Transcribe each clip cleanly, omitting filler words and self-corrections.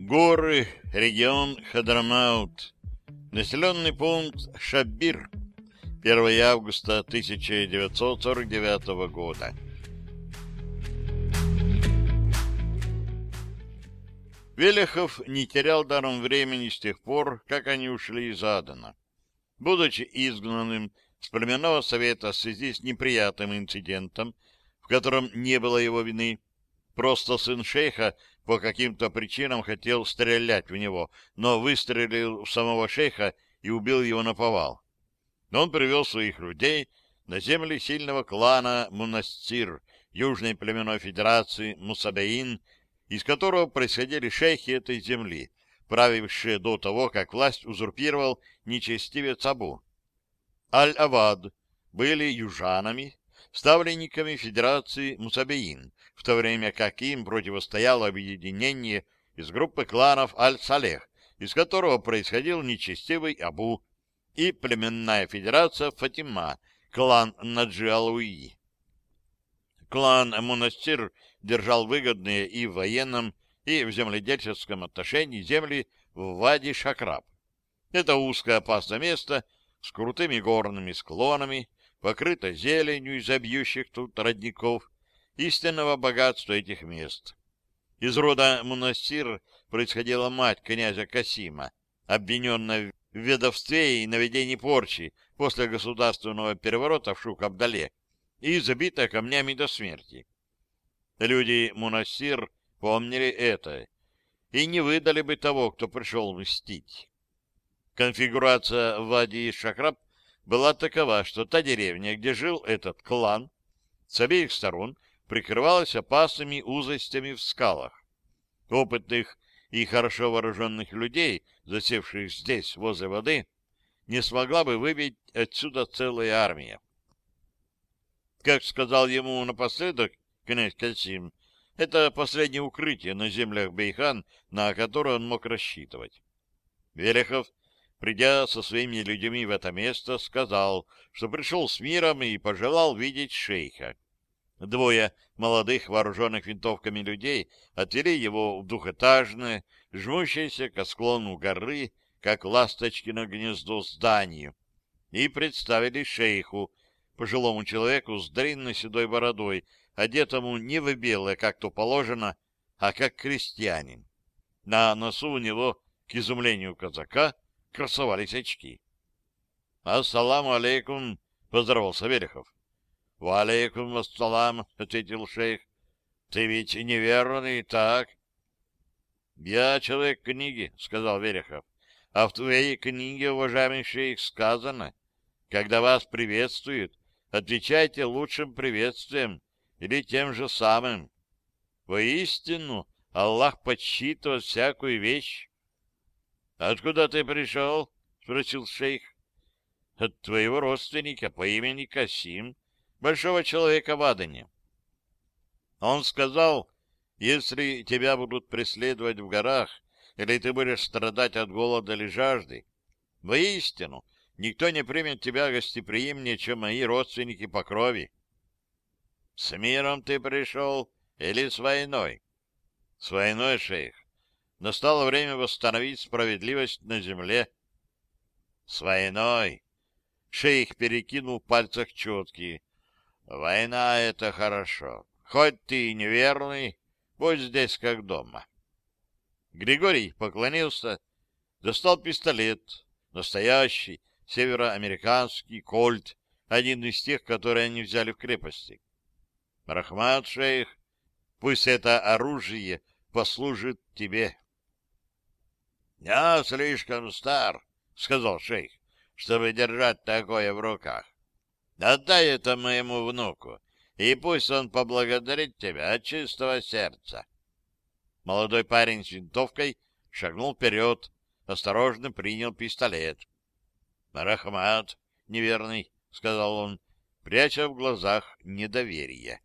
Горы, регион Хадрамаут, населенный пункт Шаббир, 1 августа 1949 года. Велихов не терял даром времени с тех пор, как они ушли из Адена. Будучи изгнанным с племенного совета в связи с неприятным инцидентом, в котором не было его вины, просто сын шейха по каким-то причинам хотел стрелять в него, но выстрелил в самого шейха и убил его наповал. Он привел своих людей на земли сильного клана Мунассир, Южной племенной федерации Мусабеин, из которого происходили шейхи этой земли, правившие до того, как власть узурпировал нечестивец Абу. Аль-Авад были южанами, ставленниками федерации Мусабеин, в то время как им противостояло объединение из группы кланов Аль-Салех, из которого происходил нечестивый Абу, и племенная федерация Фатима, клан Наджи-Алуи. Клан Мунассир держал выгодные и в военном, и в земледельческом отношении земли в Вади-Шакраб. Это узкое опасное место с крутыми горными склонами, покрыто зеленью из бьющих тут родников, истинного богатства этих мест. Из рода Мунассир происходила мать князя Касима, обвиненная в ведовстве и наведении порчи после государственного переворота в Шух-Абдале и забитая камнями до смерти. Люди Мунассир помнили это и не выдали бы того, кто пришел мстить. Конфигурация Вади-Шакраб была такова, что та деревня, где жил этот клан, с обеих сторон прикрывалась опасными узостями в скалах. Опытных и хорошо вооруженных людей, засевших здесь, возле воды, не смогла бы выбить отсюда целая армия. Как сказал ему напоследок князь Касим, это последнее укрытие на землях Бейхан, на которое он мог рассчитывать. Велихов, придя со своими людьми в это место, сказал, что пришел с миром и пожелал видеть шейха. Двое молодых, вооруженных винтовками людей отвели его в двухэтажное, жмущееся к склону горы, как ласточкино гнездо, зданию, и представили шейху, пожилому человеку с длинной седой бородой, одетому не в белое, как то положено, а как крестьянин. На носу у него, к изумлению казака, красовались очки. — Ассаламу алейкум, — поздоровался Велихов. — Ва алейкум ассалам, — ответил шейх. — Ты ведь неверный, так? — Я человек книги, — сказал Велихов. — А в твоей книге, уважаемый шейх, сказано, когда вас приветствуют, отвечайте лучшим приветствием или тем же самым. Воистину, Аллах подсчитывает всякую вещь. — Откуда ты пришел? — спросил шейх. — От твоего родственника по имени Касим, большого человека в Адене. Он сказал, если тебя будут преследовать в горах, или ты будешь страдать от голода или жажды, воистину, никто не примет тебя гостеприимнее, чем мои родственники по крови. — С миром ты пришел или с войной? — С войной, шейх. Настало время восстановить справедливость на земле. — С войной. Шейх перекинул в пальцах четкие. — Война — это хорошо. Хоть ты и неверный, будь здесь как дома. Григорий поклонился, достал пистолет, настоящий, североамериканский кольт, один из тех, которые они взяли в крепости. — Рахмат, шейх, пусть это оружие послужит тебе. — Я слишком стар, — сказал шейх, — чтобы держать такое в руках. Отдай это моему внуку, и пусть он поблагодарит тебя от чистого сердца. Молодой парень с винтовкой шагнул вперед, осторожно принял пистолет. — Рахмат, неверный, — сказал он, пряча в глазах недоверие.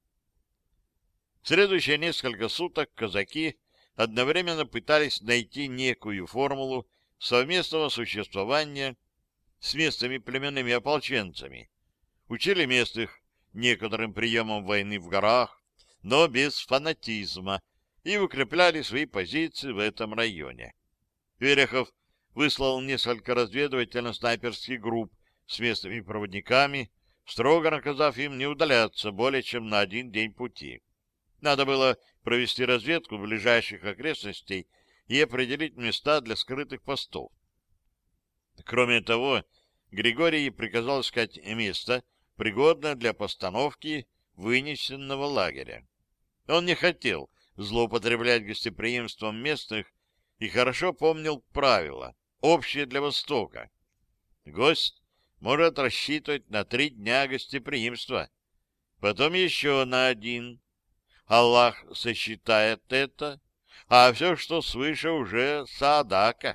В следующие несколько суток казаки одновременно пытались найти некую формулу совместного существования с местными племенными ополченцами. Учили местных некоторым приемам войны в горах, но без фанатизма, и укрепляли свои позиции в этом районе. Верехов выслал несколько разведывательно-снайперских групп с местными проводниками, строго наказав им не удаляться более чем на 1 день пути. Надо было провести разведку ближайших окрестностей и определить места для скрытых постов. Кроме того, Григорий приказал искать место, пригодное для постановки вынесенного лагеря. Он не хотел злоупотреблять гостеприимством местных и хорошо помнил правила, общие для Востока. Гость может рассчитывать на 3 дня гостеприимства, потом еще на 1. Аллах сосчитает это, а все, что свыше, уже саадака.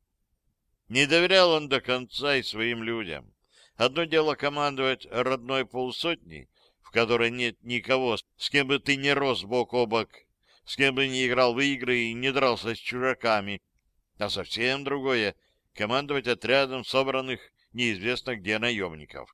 Не доверял он до конца и своим людям. Одно дело командовать родной полсотней, в которой нет никого, с кем бы ты не рос бок о бок, с кем бы не играл в игры и не дрался с чужаками, а совсем другое — командовать отрядом собранных неизвестно где наемников.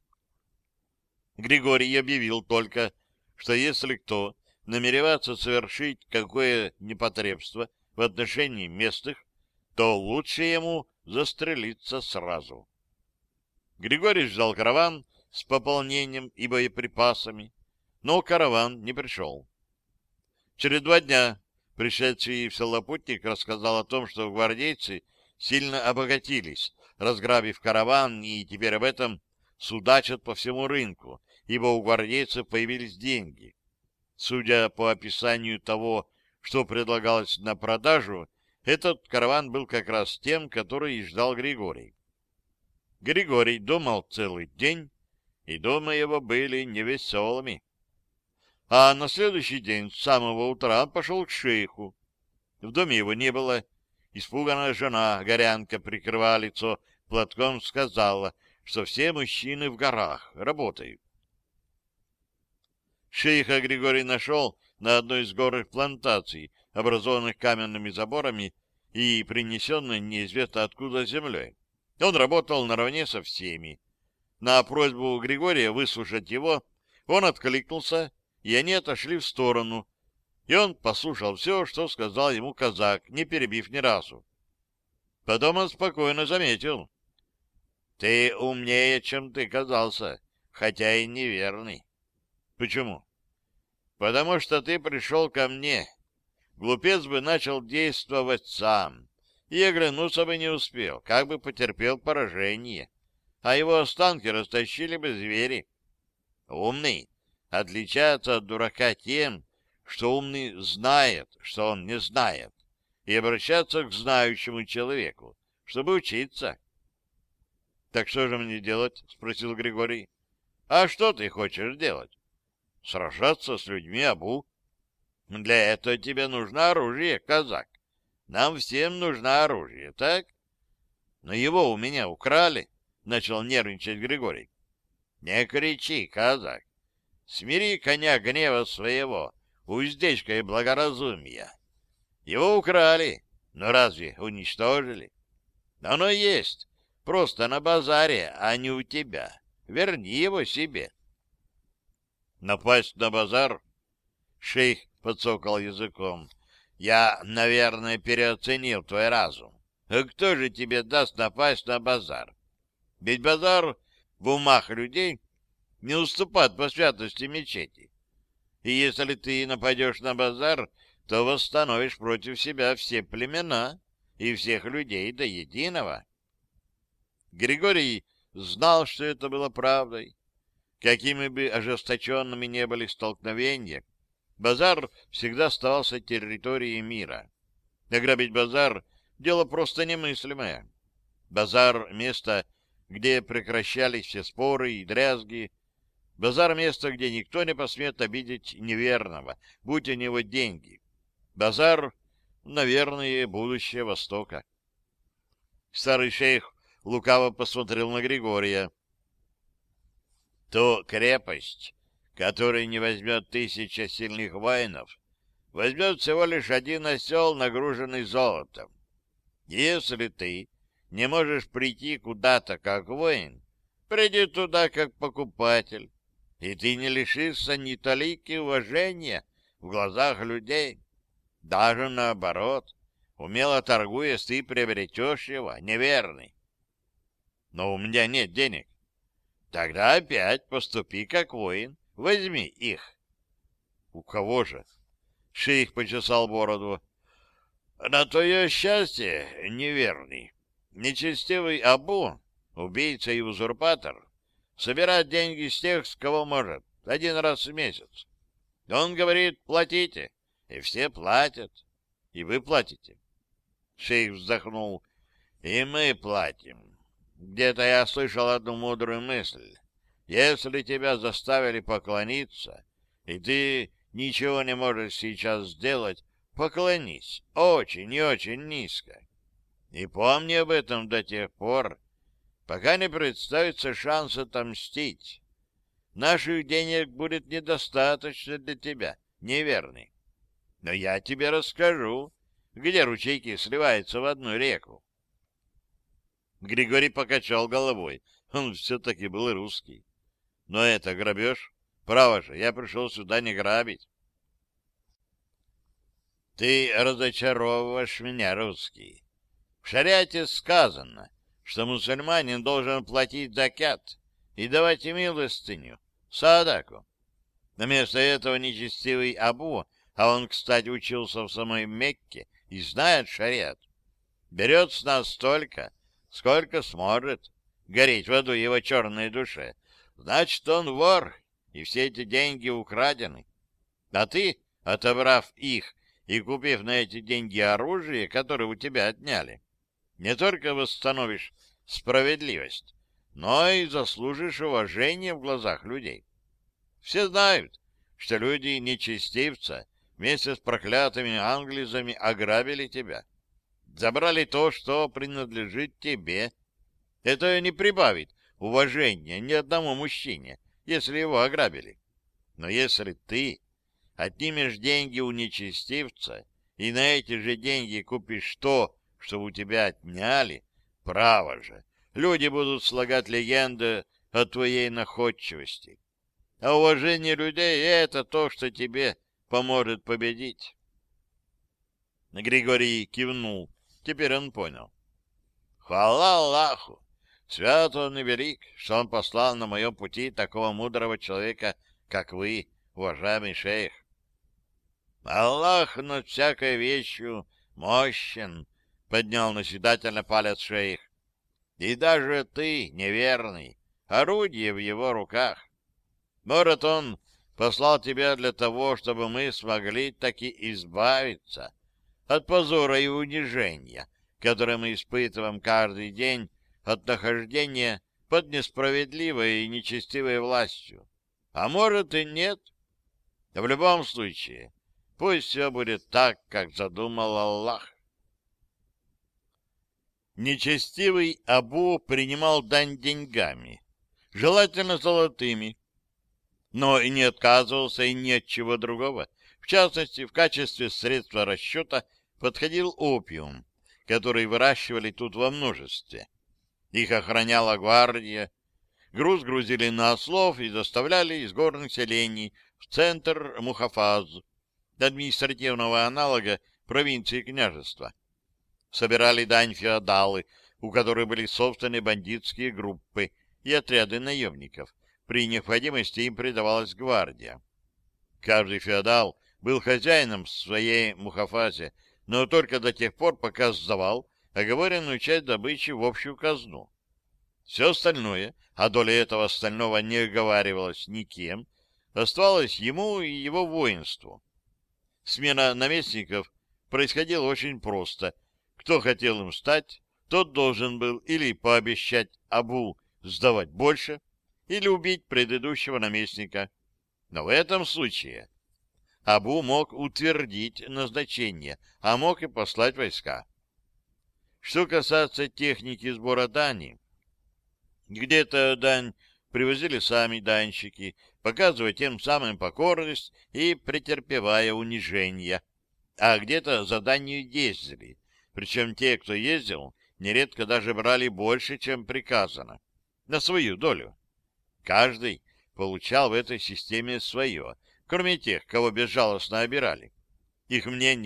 Григорий объявил только, что если кто намеревается совершить какое непотребство в отношении местных, то лучше ему застрелиться сразу. Григорий ждал караван с пополнением и боеприпасами, но караван не пришел. Через 2 дня пришедший в село путник рассказал о том, что гвардейцы сильно обогатились, разграбив караван, и теперь об этом судачат по всему рынку, ибо у гвардейцев появились деньги. Судя по описанию того, что предлагалось на продажу, этот караван был как раз тем, который и ждал Григорий. Григорий думал целый день, и думы его были невеселыми. А на следующий день с самого утра он пошел к шейху. В доме его не было. Испуганная жена, горянка, прикрывая лицо платком, сказала, что все мужчины в горах работают. Шейха Григорий нашел на одной из горных плантаций, образованных каменными заборами и принесенной неизвестно откуда землей. Он работал наравне со всеми. На просьбу Григория выслушать его он откликнулся, и они отошли в сторону, и он послушал все, что сказал ему казак, не перебив ни разу. Потом он спокойно заметил: «Ты умнее, чем ты казался, хотя и неверный». «Почему?» «Потому что ты пришел ко мне. Глупец бы начал действовать сам, и оглянуться бы не успел, как бы потерпел поражение, а его останки растащили бы звери. Умный отличается от дурака тем, что умный знает, что он не знает, и обращается к знающему человеку, чтобы учиться». «Так что же мне делать?» — спросил Григорий. «А что ты хочешь делать?» «Сражаться с людьми Абу». «Для этого тебе нужно оружие, казак. Нам всем нужно оружие, так?» «Но его у меня украли», — начал нервничать Григорий. «Не кричи, казак. Смири коня гнева своего, уздечка и благоразумия. Его украли, но разве уничтожили? Оно есть, просто на базаре, а не у тебя. Верни его себе». «Напасть на базар?» Шейх подсокал языком. «Я, наверное, переоценил твой разум. А кто же тебе даст напасть на базар? Ведь базар в умах людей не уступает по святости мечети. И если ты нападешь на базар, то восстановишь против себя все племена и всех людей до единого». Григорий знал, что это было правдой. Какими бы ожесточенными не были столкновения, базар всегда оставался территорией мира. Ограбить базар — дело просто немыслимое. Базар — место, где прекращались все споры и дрязги. Базар — место, где никто не посмеет обидеть неверного, будь у него деньги. Базар — наверное, будущее Востока. Старый шейх лукаво посмотрел на Григория. «Ту крепость, которую не возьмет 1000 сильных воинов, возьмет всего лишь 1 осел, нагруженный золотом. Если ты не можешь прийти куда-то как воин, приди туда как покупатель, и ты не лишишься ни талики уважения в глазах людей. Даже наоборот, умело торгуясь, ты приобретешь его, неверный. Но у меня нет денег. Тогда опять поступи как воин, возьми их. У кого же? Шейх почесал бороду. На твое счастье, неверный. Нечестивый Абу, убийца и узурпатор, собирает деньги с тех, с кого может, один раз в месяц. Он говорит, платите, и все платят. И вы платите. Шейх вздохнул. И мы платим. Где-то я слышал одну мудрую мысль. Если тебя заставили поклониться, и ты ничего не можешь сейчас сделать, поклонись очень и очень низко. И помни об этом до тех пор, пока не представится шанс отомстить. Наших денег будет недостаточно для тебя, неверный. Но я тебе расскажу, где ручейки сливаются в одну реку. Григорий покачал головой. Он все-таки был русский. Но это грабеж. Право же, я пришел сюда не грабить. Ты разочаровываешь меня, русский. В шариате сказано, что мусульманин должен платить закят и давать милостыню, садаку. Вместо этого нечестивый Абу, а он, кстати, учился в самой Мекке и знает шариат, берет с нас столько, сколько сможет гореть в аду его черной душе. Значит, он вор, и все эти деньги украдены. А ты, отобрав их и купив на эти деньги оружие, которое у тебя отняли, не только восстановишь справедливость, но и заслужишь уважение в глазах людей. Все знают, что люди нечестивца вместе с проклятыми англизами ограбили тебя. Забрали то, что принадлежит тебе. Это не прибавит уважения ни одному мужчине, если его ограбили. Но если ты отнимешь деньги у нечестивца и на эти же деньги купишь то, что у тебя отняли, право же, люди будут слагать легенды о твоей находчивости. А уважение людей — это то, что тебе поможет победить. Григорий кивнул. Теперь он понял. Хвала Аллаху! Свят он и велик, что он послал на моем пути такого мудрого человека, как вы, уважаемый шейх. Аллах над всякой вещью мощен, поднял наседательно палец шейх. И даже ты, неверный, орудие в его руках. Может, он послал тебя для того, чтобы мы смогли таки избавиться от позора и унижения, которое мы испытываем каждый день от нахождения под несправедливой и нечестивой властью. А может и нет. В любом случае, пусть все будет так, как задумал Аллах. Нечестивый Абу принимал дань деньгами, желательно золотыми, но и не отказывался и ни от чего другого. В частности, в качестве средства расчета подходил опиум, который выращивали тут во множестве. Их охраняла гвардия, груз грузили на ослов и доставляли из горных селений в центр Мухафаз, административного аналога провинции княжества. Собирали дань феодалы, у которых были собственные бандитские группы и отряды наемников. При необходимости им придавалась гвардия. Каждый феодал был хозяином в своей Мухафазе, но только до тех пор, пока сдавал оговоренную часть добычи в общую казну. Все остальное, а доля этого остального не оговаривалась никем, оставалось ему и его воинству. Смена наместников происходила очень просто. Кто хотел им стать, тот должен был или пообещать Абу сдавать больше, или убить предыдущего наместника. Но в этом случае Абу мог утвердить назначение, а мог и послать войска. Что касается техники сбора дани, где-то дань привозили сами данщики, показывая тем самым покорность и претерпевая унижения, а где-то за данью ездили, причем те, кто ездил, нередко даже брали больше, чем приказано, на свою долю. Каждый получал в этой системе свое, кроме тех, кого безжалостно обирали. Их мнение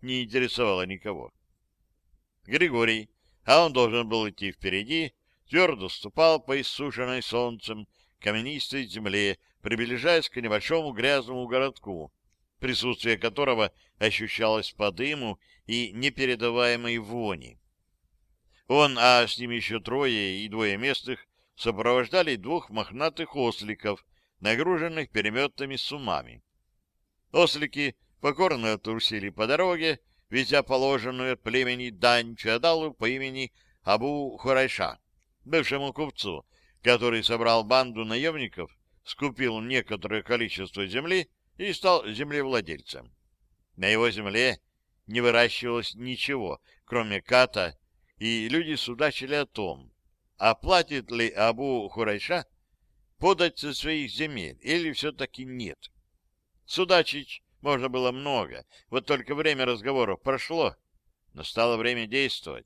не интересовало никого. Григорий, а он должен был идти впереди, твердо ступал по иссушенной солнцем каменистой земле, приближаясь к небольшому грязному городку, присутствие которого ощущалось по дыму и непередаваемой вони. Он, а с ним еще трое и двое местных, сопровождали двух мохнатых осликов, нагруженных переметными сумами. Ослики покорно трусили по дороге, везя положенную от племени дань феодалу по имени Абу Хурайша, бывшему купцу, который собрал банду наемников, скупил некоторое количество земли и стал землевладельцем. На его земле не выращивалось ничего, кроме ката, и люди судачили о том, оплатит ли Абу Хурайша подать со своих земель или все-таки нет. Судачить можно было много, вот только время разговоров прошло, настало время действовать.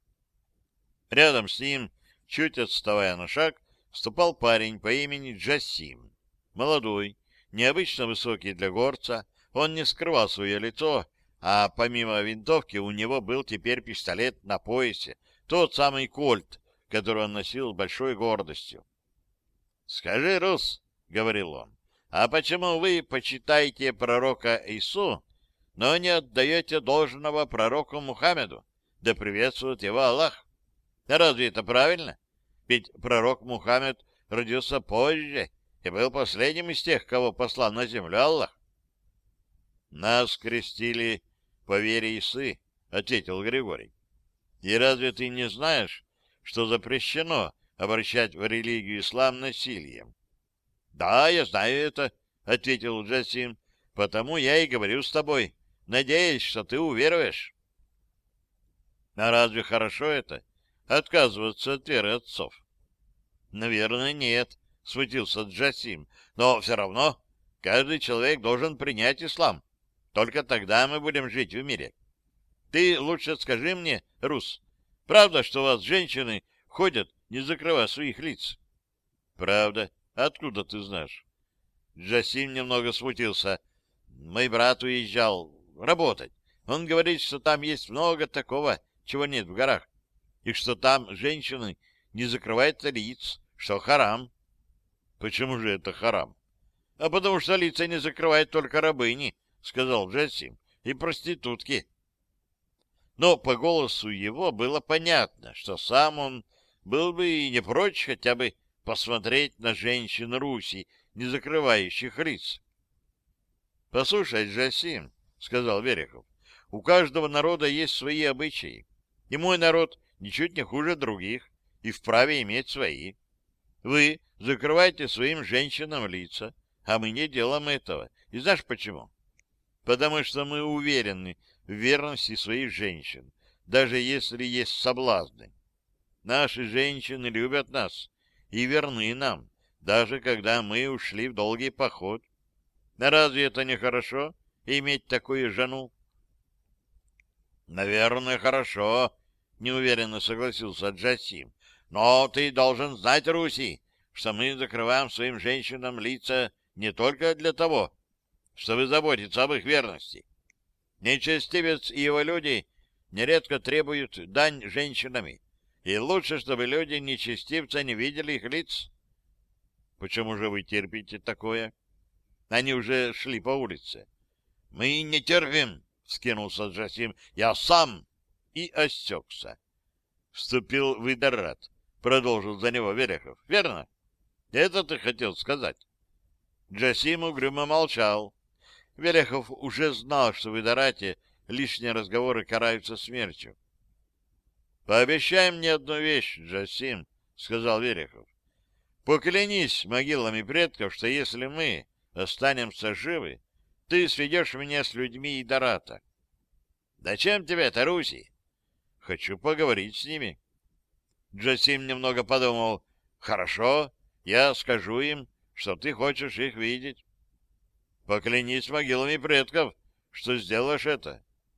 Рядом с ним, чуть отставая на шаг, ступал парень по имени Джасим. Молодой, необычно высокий для горца, он не скрывал свое лицо, а помимо винтовки у него был теперь пистолет на поясе, тот самый кольт, который он носил с большой гордостью. — Скажи, Рус, — говорил он, — а почему вы почитаете пророка Ису, но не отдаете должного пророку Мухаммеду? Да приветствует его Аллах. Разве это правильно? Ведь пророк Мухаммед родился позже и был последним из тех, кого послал на землю Аллах. — Нас крестили по вере Исы, — ответил Григорий. — И разве ты не знаешь, что запрещено обращать в религию ислам насилием? — Да, я знаю это, — ответил Джасим, — потому я и говорю с тобой, надеясь, что ты уверуешь. — А разве хорошо это? Отказываться от веры отцов? — Наверное, нет, — смутился Джасим, — но все равно каждый человек должен принять ислам. Только тогда мы будем жить в мире. Ты лучше скажи мне, Рус, правда, что у вас женщины ходят, не закрывая своих лиц? — Правда. Откуда ты знаешь? Джасим немного смутился. Мой брат уезжал работать. Он говорит, что там есть много такого, чего нет в горах, и что там женщины не закрывают лиц, что харам. — Почему же это харам? — А потому что лица не закрывают только рабыни, — сказал Джасим, — и проститутки. Но по голосу его было понятно, что сам он был бы и не прочь хотя бы посмотреть на женщин Руси, не закрывающих лиц. — Послушай, Джасим, — сказал Верехов, — у каждого народа есть свои обычаи, и мой народ ничуть не хуже других и вправе иметь свои. Вы закрываете своим женщинам лица, а мы не делаем этого. И знаешь почему? Потому что мы уверены в верности своих женщин, даже если есть соблазны. Наши женщины любят нас и верны нам, даже когда мы ушли в долгий поход. А разве это не хорошо, иметь такую жену? — Наверное, хорошо, — неуверенно согласился Джасим. — Но ты должен знать, Руси, что мы закрываем своим женщинам лица не только для того, чтобы заботиться об их верности. Нечестивец и его люди нередко требуют дань женщинами, и лучше, чтобы люди нечестивца не видели их лиц. — Почему же вы терпите такое? Они уже шли по улице. — Мы не терпим, — вскинулся Джасим, — я сам, и осекся. — Вступил в Идарат, — продолжил за него Верехов. — Верно? Это ты хотел сказать? Джасим угрюмо молчал. Верехов уже знал, что в Идарате лишние разговоры караются смертью. — Пообещай мне одну вещь, Джасим, — сказал Верехов. — Поклянись могилами предков, что если мы останемся живы, ты сведешь меня с людьми Идарата. — Зачем тебе это, Руси? — Хочу поговорить с ними. Джасим немного подумал. — Хорошо, я скажу им, что ты хочешь их видеть. Поклянись могилами предков, что сделаешь это.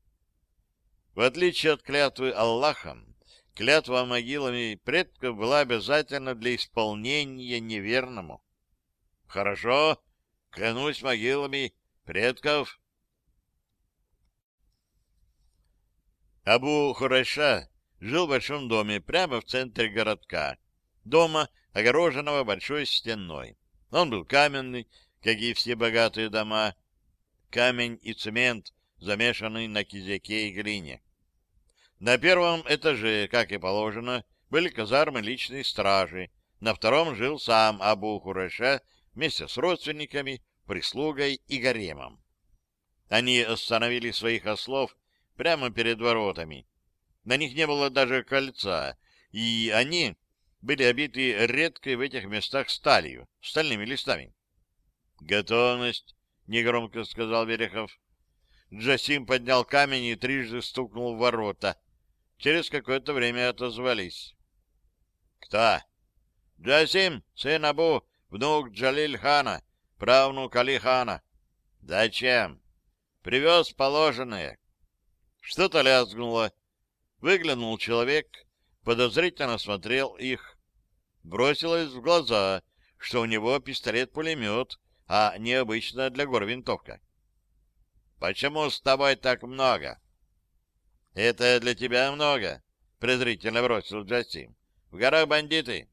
В отличие от клятвы Аллахом, клятва могилами предков была обязательна для исполнения неверному. Хорошо, клянусь могилами предков. Абу Хурайша жил в большом доме прямо в центре городка. Дома, огороженного большой стеной. Он был каменный, как и все богатые дома. Камень и цемент, замешанный на кизяке и глине. На первом этаже, как и положено, были казармы личной стражи. На втором жил сам Абу Хурайша вместе с родственниками, прислугой и гаремом. Они остановили своих ослов прямо перед воротами. На них не было даже кольца, и они были обиты редкой в этих местах сталью, стальными листами. «Готовность!» — негромко сказал Верехов. Джасим поднял камень и трижды стукнул в ворота. Через какое-то время отозвались. «Кто?» «Джасим, сын Абу, внук Джалиль-хана, правнук Али-хана». «Зачем?» «Привез положенное». Что-то лязгнуло. Выглянул человек, подозрительно смотрел их. Бросилось в глаза, что у него пистолет-пулемет, а не обычная для гор винтовка. «Почему с тобой так много?» «Это для тебя много», — презрительно бросил Джасим. «В горах бандиты».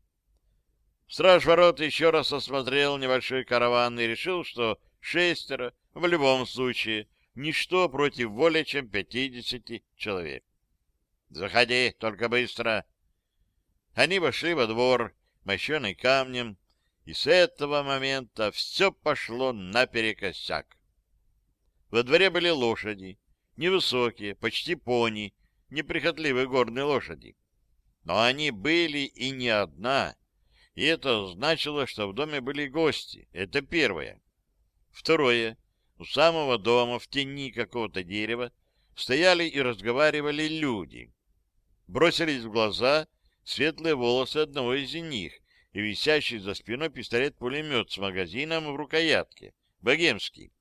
Страж ворот еще раз осмотрел небольшой караван и решил, что 6 в любом случае ничто против более чем 50 человек. «Заходи, только быстро». Они вошли во двор, мощенный камнем, и с этого момента все пошло наперекосяк. Во дворе были лошади, невысокие, почти пони, неприхотливые горные лошади. Но они были и не одна, и это значило, что в доме были гости. Это первое. Второе. У самого дома, в тени какого-то дерева, стояли и разговаривали люди. Бросились в глаза светлые волосы одного из них и висящий за спиной пистолет-пулемет с магазином в рукоятке, богемский.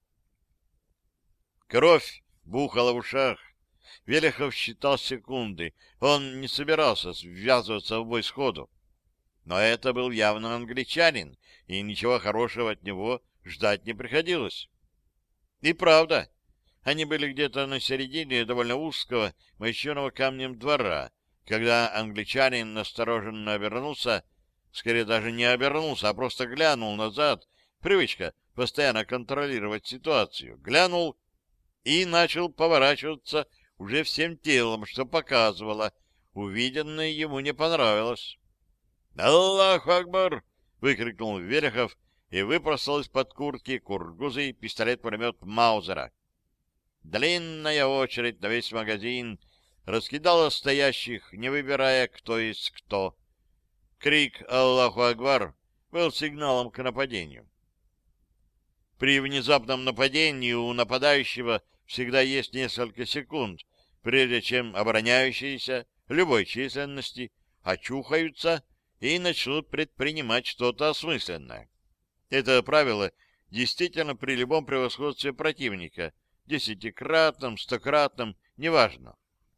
Кровь бухала в ушах. Велихов считал секунды. Он не собирался ввязываться в бой сходу. Но это был явно англичанин, и ничего хорошего от него ждать не приходилось. И правда, они были где-то на середине довольно узкого, мощенного камнем двора, когда англичанин настороженно обернулся, скорее даже не обернулся, а просто глянул назад. Привычка постоянно контролировать ситуацию. Глянул и начал поворачиваться уже всем телом, что показывало, увиденное ему не понравилось. «Аллаху Акбар!» — выкрикнул Верехов и выпростал из-под куртки кургузый пистолет-пулемет Маузера. Длинная очередь на весь магазин раскидала стоящих, не выбирая, кто есть кто. Крик «Аллаху Акбар» был сигналом к нападению. При внезапном нападении у нападающего всегда есть несколько секунд, прежде чем обороняющиеся любой численности очухаются и начнут предпринимать что-то осмысленное. Это правило действительно при любом превосходстве противника, десятикратном, стократном, неважно.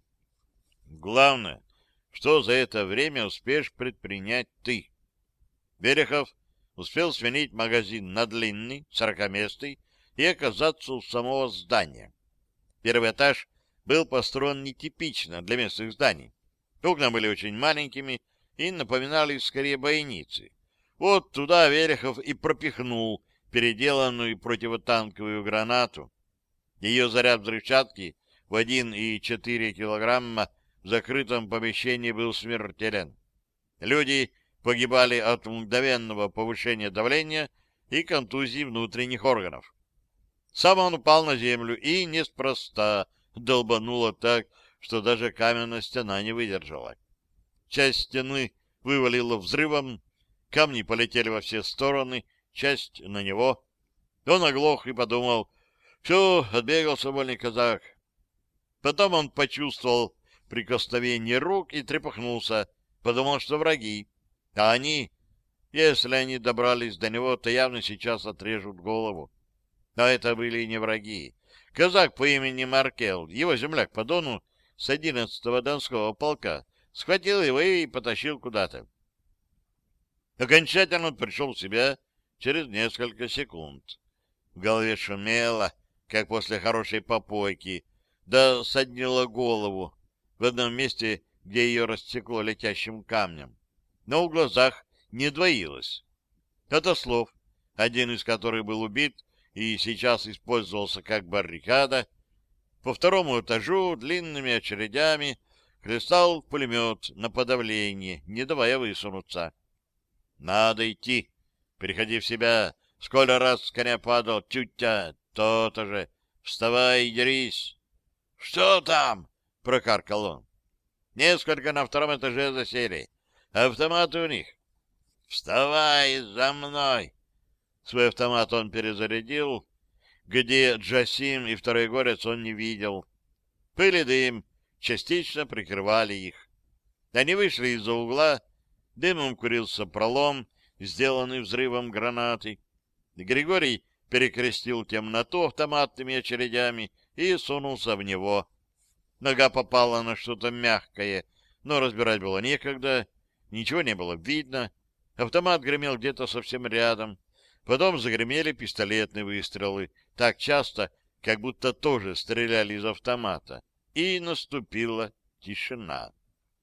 Главное, что за это время успеешь предпринять ты. Верехов успел сменить магазин на длинный, 40-местный, и оказаться у самого здания. Первый этаж был построен нетипично для местных зданий. Окна были очень маленькими и напоминали скорее бойницы. Вот туда Верехов и пропихнул переделанную противотанковую гранату. Ее заряд взрывчатки в 1,4 килограмма в закрытом помещении был смертелен. Люди погибали от мгновенного повышения давления и контузии внутренних органов. Сам он упал на землю и неспроста долбануло так, что даже каменная стена не выдержала. Часть стены вывалила взрывом, камни полетели во все стороны, часть на него. Он оглох и подумал: все, отбегался вольный казах. Потом он почувствовал прикосновение рук и трепыхнулся, подумал, что враги. А они, если они добрались до него, то явно сейчас отрежут голову. Но это были не враги. Казак по имени Маркел, его земляк по Дону с 11-го Донского полка, схватил его и потащил куда-то. Окончательно он пришел в себя через несколько секунд. В голове шумело, как после хорошей попойки. да саднила голову в одном месте, где ее рассекло летящим камнем. Но в глазах не двоилось. От ослов, один из которых был убит и сейчас использовался как баррикада, по второму этажу длинными очередями хлестал пулемет на подавление, не давая высунуться. Надо идти. Приходи в себя. Сколько раз с коня падал, тютя, то-то же. Вставай и дерись. — Что там? — прокаркал он. — Несколько на втором этаже засели. Автоматы у них. — Вставай за мной. Свой автомат он перезарядил. Где Джасим и второй горец он не видел. Пыль и дым частично прикрывали их. Они вышли из-за угла. Дымом курился пролом, сделанный взрывом гранаты. Григорий перекрестил темноту автоматными очередями и сунулся в него. Нога попала на что-то мягкое, но разбирать было некогда, ничего не было видно. Автомат гремел где-то совсем рядом. Потом загремели пистолетные выстрелы, так часто, как будто тоже стреляли из автомата. И наступила тишина.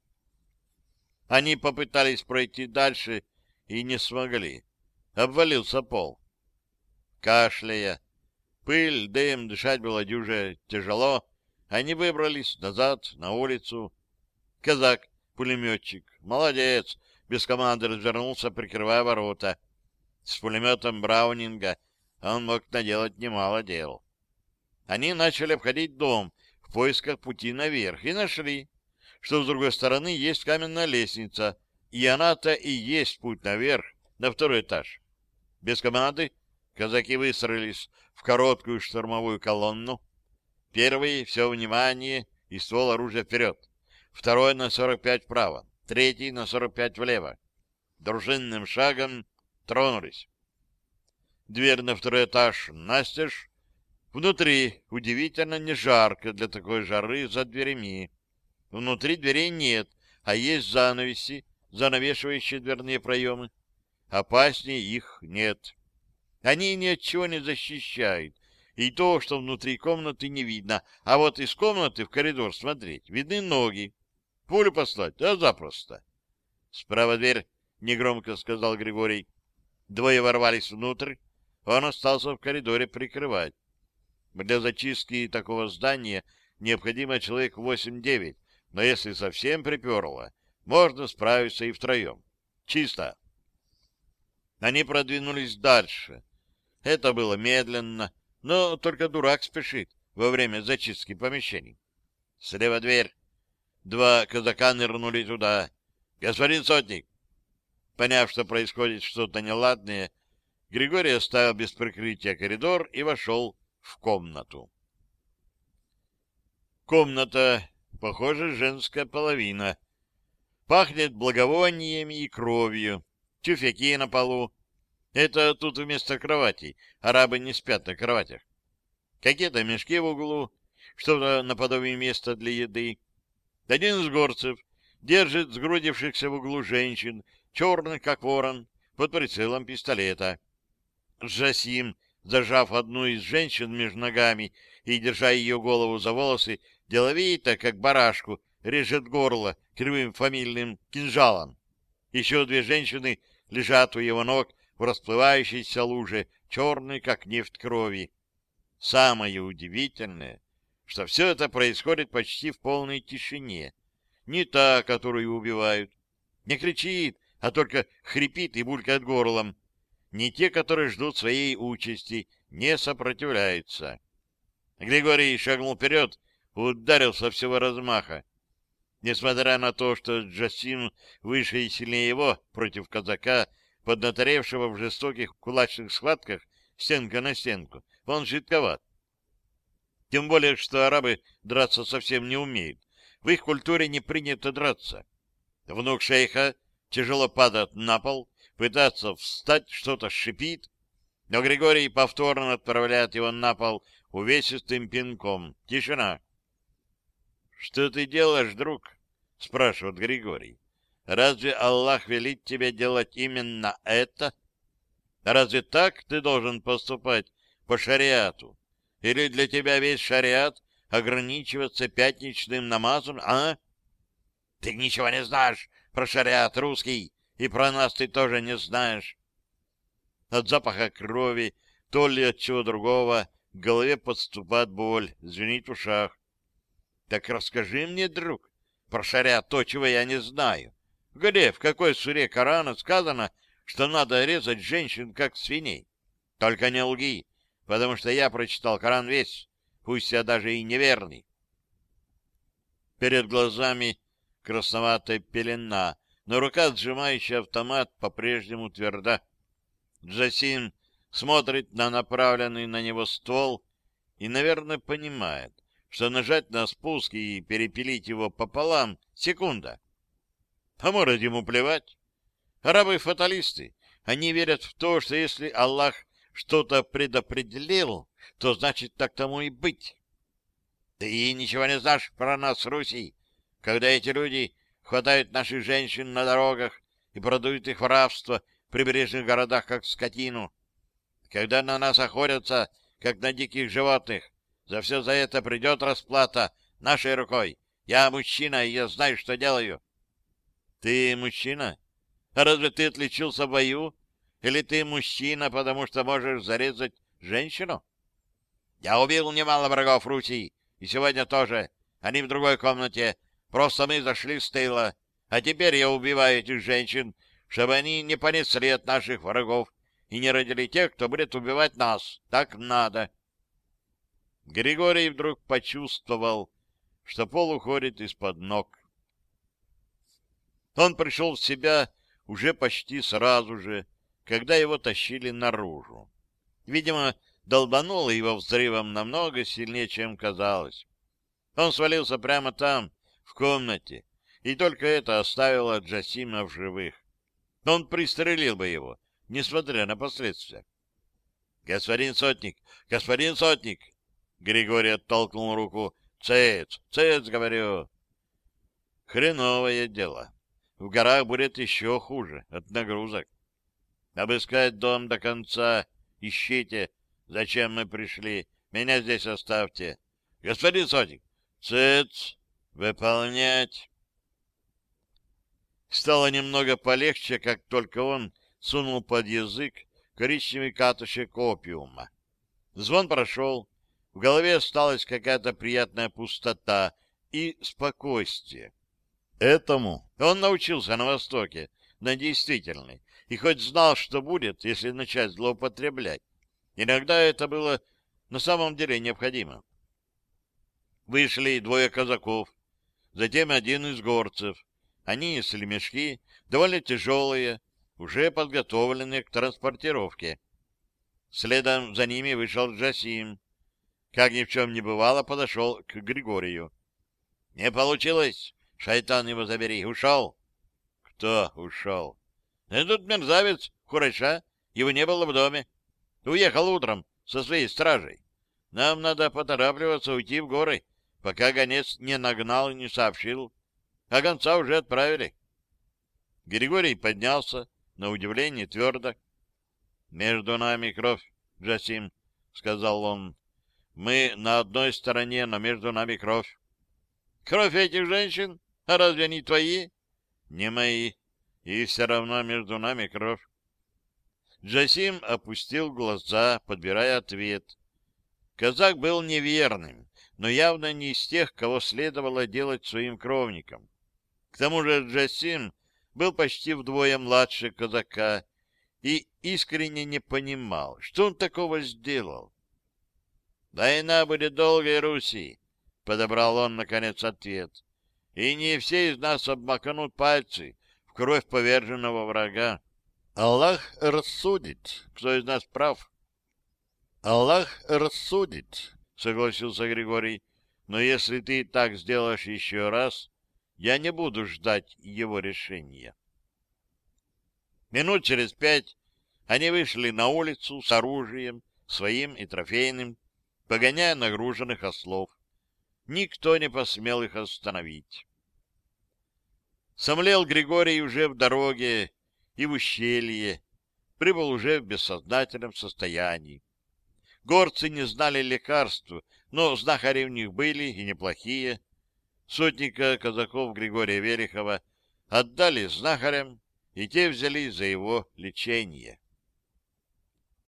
Они попытались пройти дальше и не смогли. Обвалился пол. Кашляя, пыль, дым, дышать было дюже тяжело. Они выбрались назад, на улицу. Казак, пулеметчик, молодец, без команды развернулся, прикрывая ворота. С пулеметом Браунинга он мог наделать немало дел. Они начали обходить дом в поисках пути наверх и нашли, что с другой стороны есть каменная лестница, и она-то и есть путь наверх, на второй этаж. Без команды казаки выстроились в короткую штурмовую колонну. Первый — все внимание и ствол оружия вперед. Второй — на 45 вправо. Третий — на 45 влево. Дружинным шагом тронулись. Дверь на второй этаж настежь. Внутри удивительно не жарко для такой жары за дверями. Внутри дверей нет, а есть занавеси, занавешивающие дверные проемы. Опаснее их нет. Они ни от чего не защищают, и то, что внутри комнаты, не видно, а вот из комнаты в коридор смотреть видны ноги. Пулю послать, а запросто. — Справа дверь, — негромко сказал Григорий. Двое ворвались внутрь, он остался в коридоре прикрывать. Для зачистки такого здания необходимо человек 8-9, но если совсем приперло, можно справиться и втроем. Чисто. Они продвинулись дальше. Это было медленно, но только дурак спешит во время зачистки помещений. Слева дверь. Два казака нырнули туда. «Господин сотник!» Поняв, что происходит что-то неладное, Григорий оставил без прикрытия коридор и вошел в комнату. Комната, похоже, женская половина. Пахнет благовониями и кровью. Тюфяки на полу. Это тут вместо кроватей. Арабы не спят на кроватях. Какие-то мешки в углу, что-то наподобие места для еды. Один из горцев держит сгрудившихся в углу женщин, черных, как ворон, под прицелом пистолета. Жасим, зажав одну из женщин между ногами и держа ее голову за волосы, деловито, как барашку, режет горло кривым фамильным кинжалом. Еще две женщины лежат у его ног в расплывающейся луже, черной, как нефть крови. Самое удивительное, что все это происходит почти в полной тишине. Не та, которую убивают. Не кричит, а только хрипит и булькает горлом. Не те, которые ждут своей участи, не сопротивляются. Григорий шагнул вперед, ударил со всего размаха. Несмотря на то, что Джасим выше и сильнее его против казака, поднаторевшего в жестоких кулачных схватках стенка на стенку, он жидковат. Тем более, что арабы драться совсем не умеют. В их культуре не принято драться. Внук шейха тяжело падает на пол, пытается встать, что-то шипит, но Григорий повторно отправляет его на пол увесистым пинком. Тишина. — Что ты делаешь, друг? — спрашивает Григорий. — Разве Аллах велит тебе делать именно это? Разве так ты должен поступать по шариату? Или для тебя весь шариат ограничиваться пятничным намазом, а? Ты ничего не знаешь про шариат русский, и про нас ты тоже не знаешь. От запаха крови, то ли от чего другого, к голове подступает боль, звенит в ушах. Так расскажи мне, друг, про шариат то, чего я не знаю. Где, в какой суре Корана сказано, что надо резать женщин, как свиней? Только не лги, потому что я прочитал Коран весь, пусть я даже и неверный. Перед глазами красноватая пелена, но рука, сжимающая автомат, по-прежнему тверда. Джасим смотрит на направленный на него ствол и, наверное, понимает, что нажать на спуск и перепилить его пополам — секунда. А может, ему плевать? Арабы-фаталисты. Они верят в то, что если Аллах что-то предопределил, то значит так тому и быть. Ты ничего не знаешь про нас, Руси, когда эти люди хватают наших женщин на дорогах и продают их в рабство в прибрежных городах, как скотину. Когда на нас охотятся, как на диких животных, за все за это придет расплата нашей рукой. Я мужчина, и я знаю, что делаю. Ты мужчина? А разве ты отличился в бою? Или ты мужчина, потому что можешь зарезать женщину? Я убил немало врагов Руси, и сегодня тоже. Они в другой комнате. Просто мы зашли с тыла. А теперь я убиваю этих женщин, чтобы они не понесли от наших врагов и не родили тех, кто будет убивать нас. Так надо. Григорий вдруг почувствовал, что пол уходит из-под ног. Он пришел в себя уже почти сразу же, когда его тащили наружу. Видимо, долбануло его взрывом намного сильнее, чем казалось. Он свалился прямо там, в комнате, и только это оставило Джасима в живых. Он пристрелил бы его, несмотря на последствия. — Господин сотник! Господин сотник! Григорий оттолкнул руку. — Цец! Цец, говорю! Хреновое дело. В горах будет еще хуже от нагрузок. Обыскать дом до конца. Ищите, зачем мы пришли. Меня здесь оставьте. Господин сотник! Цец! Выполнять! Стало немного полегче, как только он сунул под язык коричневый катышек опиума. Звон прошел, в голове осталась какая-то приятная пустота и спокойствие. Этому он научился на Востоке, на действительной, и хоть знал, что будет, если начать злоупотреблять. Иногда это было на самом деле необходимо. Вышли двое казаков, затем один из горцев. Они несли мешки, довольно тяжелые, уже подготовленные к транспортировке. Следом за ними вышел Джасим. Как ни в чем не бывало, подошел к Григорию. — Не получилось? Шайтан его забери. Ушел? — Кто ушел? — Этот мерзавец Курайша. Его не было в доме. Уехал утром со своей стражей. Нам надо поторапливаться уйти в горы, пока гонец не нагнал и не сообщил. А гонца уже отправили. Григорий поднялся, на удивление твердо. — Между нами кровь, Джасим, — сказал он. — Мы на одной стороне, но между нами кровь. — Кровь этих женщин? А разве они твои? — Не мои. И все равно между нами кровь. Джасим опустил глаза, подбирая ответ. Казак был неверным, но явно не из тех, кого следовало делать своим кровником. К тому же Джасим был почти вдвое младше казака и искренне не понимал, что он такого сделал. — Война будет долгой, Руси, — подобрал он, наконец, ответ. — И не все из нас обмакнут пальцы в кровь поверженного врага. Аллах рассудит, кто из нас прав. — Аллах рассудит, — согласился Григорий. — Но если ты так сделаешь еще раз, я не буду ждать его решения. Минут через 5 они вышли на улицу с оружием, своим и трофейным, погоняя нагруженных ослов. Никто не посмел их остановить. Сомлел Григорий уже в дороге и в ущелье, прибыл уже в бессознательном состоянии. Горцы не знали лекарств, но знахари у них были и неплохие. Сотника казаков Григория Велихова отдали знахарям, и те взялись за его лечение.